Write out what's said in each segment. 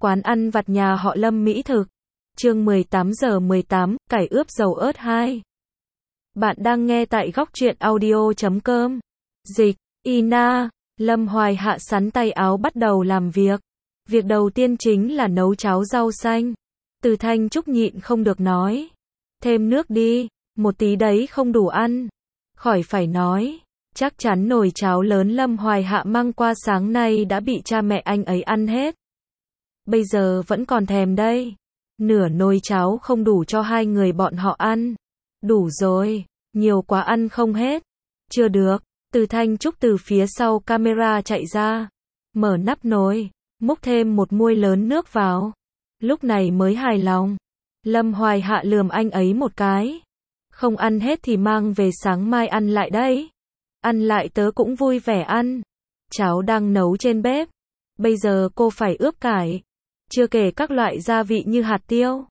Quán ăn vặt nhà họ Lâm mỹ thực. Chương 18:18, cải ướp dầu ớt 2. Bạn đang nghe tại góc truyện audio.com. Dịch, Ina, Lâm Hoài Hạ sắn tay áo bắt đầu làm việc. Việc đầu tiên chính là nấu cháo rau xanh. Từ Thanh Trúc nhịn không được nói. Thêm nước đi, một tí đấy không đủ ăn. Khỏi phải nói, chắc chắn nồi cháo lớn Lâm Hoài Hạ mang qua sáng nay đã bị cha mẹ anh ấy ăn hết. Bây giờ vẫn còn thèm đây. Nửa nồi cháo không đủ cho hai người bọn họ ăn. Đủ rồi, nhiều quá ăn không hết. Chưa được, Từ Thanh Trúc từ phía sau camera chạy ra. Mở nắp nồi, múc thêm một muôi lớn nước vào. Lúc này mới hài lòng. Lâm Hoài Hạ lườm anh ấy một cái. Không ăn hết thì mang về sáng mai ăn lại đấy. Ăn lại tớ cũng vui vẻ ăn. Cháo đang nấu trên bếp. Bây giờ cô phải ướp cải. Chưa kể các loại gia vị như hạt tiêu,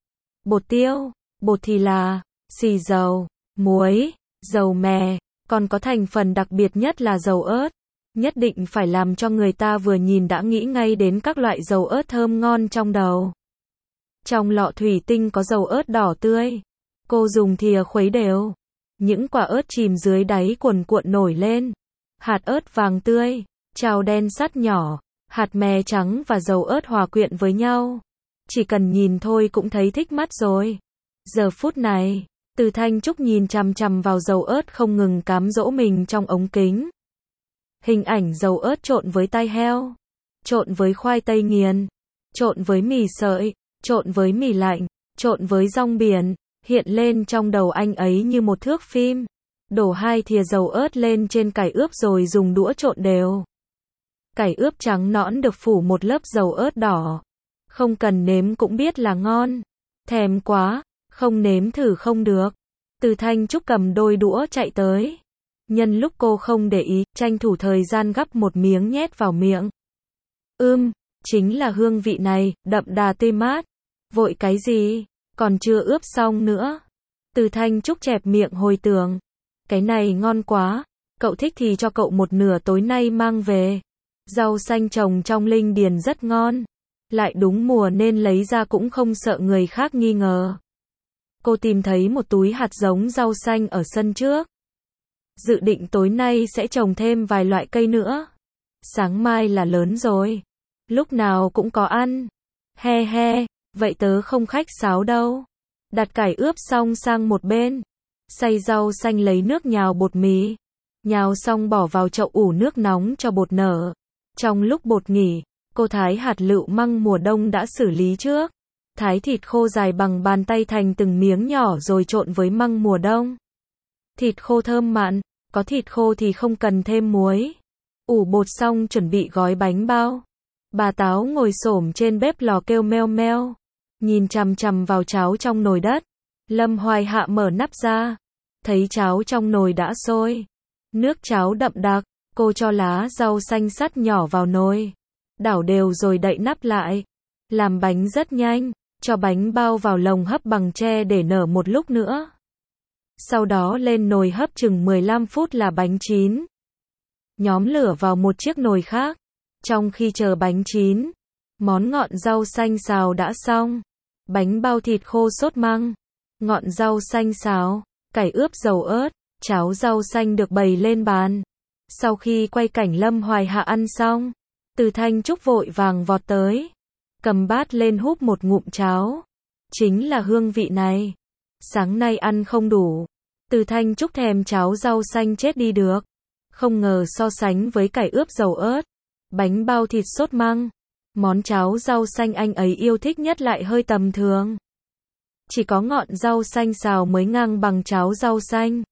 bột thì là, xì dầu, muối, dầu mè, còn có thành phần đặc biệt nhất là dầu ớt. Nhất định phải làm cho người ta vừa nhìn đã nghĩ ngay đến các loại dầu ớt thơm ngon trong đầu. Trong lọ thủy tinh có dầu ớt đỏ tươi. Cô dùng thìa khuấy đều. Những quả ớt chìm dưới đáy cuồn cuộn nổi lên. Hạt ớt vàng tươi, trào đen sắt nhỏ. Hạt mè trắng và dầu ớt hòa quyện với nhau. Chỉ cần nhìn thôi cũng thấy thích mắt rồi. Giờ phút này, Từ Thanh Trúc nhìn chằm chằm vào dầu ớt không ngừng cám dỗ mình trong ống kính. Hình ảnh dầu ớt trộn với tai heo, trộn với khoai tây nghiền, trộn với mì sợi, trộn với mì lạnh, trộn với rong biển, hiện lên trong đầu anh ấy như một thước phim. Đổ 2 thìa dầu ớt lên trên cải ướp rồi dùng đũa trộn đều. Cải ướp trắng nõn được phủ một lớp dầu ớt đỏ. Không cần nếm cũng biết là ngon. Thèm quá, không nếm thử không được. Từ Thanh Trúc cầm đôi đũa chạy tới. Nhân lúc cô không để ý, tranh thủ thời gian gắp một miếng nhét vào miệng. Chính là hương vị này, đậm đà tươi mát. Vội cái gì, còn chưa ướp xong nữa. Từ Thanh Trúc chẹp miệng hồi tưởng. Cái này ngon quá, cậu thích thì cho cậu một nửa tối nay mang về. Rau xanh trồng trong linh điền rất ngon. Lại đúng mùa nên lấy ra cũng không sợ người khác nghi ngờ. Cô tìm thấy một túi hạt giống rau xanh ở sân trước. Dự định tối nay sẽ trồng thêm vài loại cây nữa. Sáng mai là lớn rồi. Lúc nào cũng có ăn. He he, vậy tớ không khách sáo đâu. Đặt cải ướp xong sang một bên. Xay rau xanh lấy nước nhào bột mì. Nhào xong bỏ vào chậu ủ nước nóng cho bột nở. Trong lúc bột nghỉ, cô thái hạt lựu măng mùa đông đã xử lý trước. Thái thịt khô dài bằng bàn tay thành từng miếng nhỏ rồi trộn với măng mùa đông. Thịt khô thơm mặn, có thịt khô thì không cần thêm muối. Ủ bột xong chuẩn bị gói bánh bao. Bà Táo ngồi xổm trên bếp lò kêu meo meo. Nhìn chằm chằm vào cháo trong nồi đất. Lâm Hoài Hạ mở nắp ra. Thấy cháo trong nồi đã sôi. Nước cháo đậm đặc. Cô cho lá rau xanh sắt nhỏ vào nồi. Đảo đều rồi đậy nắp lại. Làm bánh rất nhanh. Cho bánh bao vào lồng hấp bằng tre để nở một lúc nữa. Sau đó lên nồi hấp chừng 15 phút là bánh chín. Nhóm lửa vào một chiếc nồi khác. Trong khi chờ bánh chín, món ngọn rau xanh xào đã xong. Bánh bao thịt khô sốt măng, ngọn rau xanh xào, cải ướp dầu ớt, cháo rau xanh được bày lên bàn. Sau khi quay cảnh Lâm Hoài Hạ ăn xong, Từ Thanh Trúc vội vàng vọt tới. Cầm bát lên húp một ngụm cháo. Chính là hương vị này. Sáng nay ăn không đủ. Từ Thanh Trúc thèm cháo rau xanh chết đi được. Không ngờ so sánh với cải ướp dầu ớt, bánh bao thịt sốt măng, món cháo rau xanh anh ấy yêu thích nhất lại hơi tầm thường. Chỉ có ngọn rau xanh xào mới ngang bằng cháo rau xanh.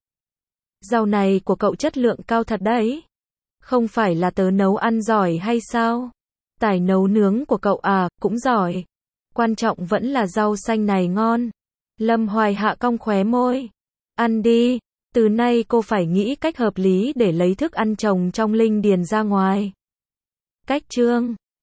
Rau này của cậu chất lượng cao thật đấy. Không phải là tớ nấu ăn giỏi hay sao? Tài nấu nướng của cậu à, cũng giỏi. Quan trọng vẫn là rau xanh này ngon. Lâm Hoài Hạ cong khóe môi. Ăn đi, từ nay cô phải nghĩ cách hợp lý để lấy thức ăn trồng trong linh điền ra ngoài. Cách chương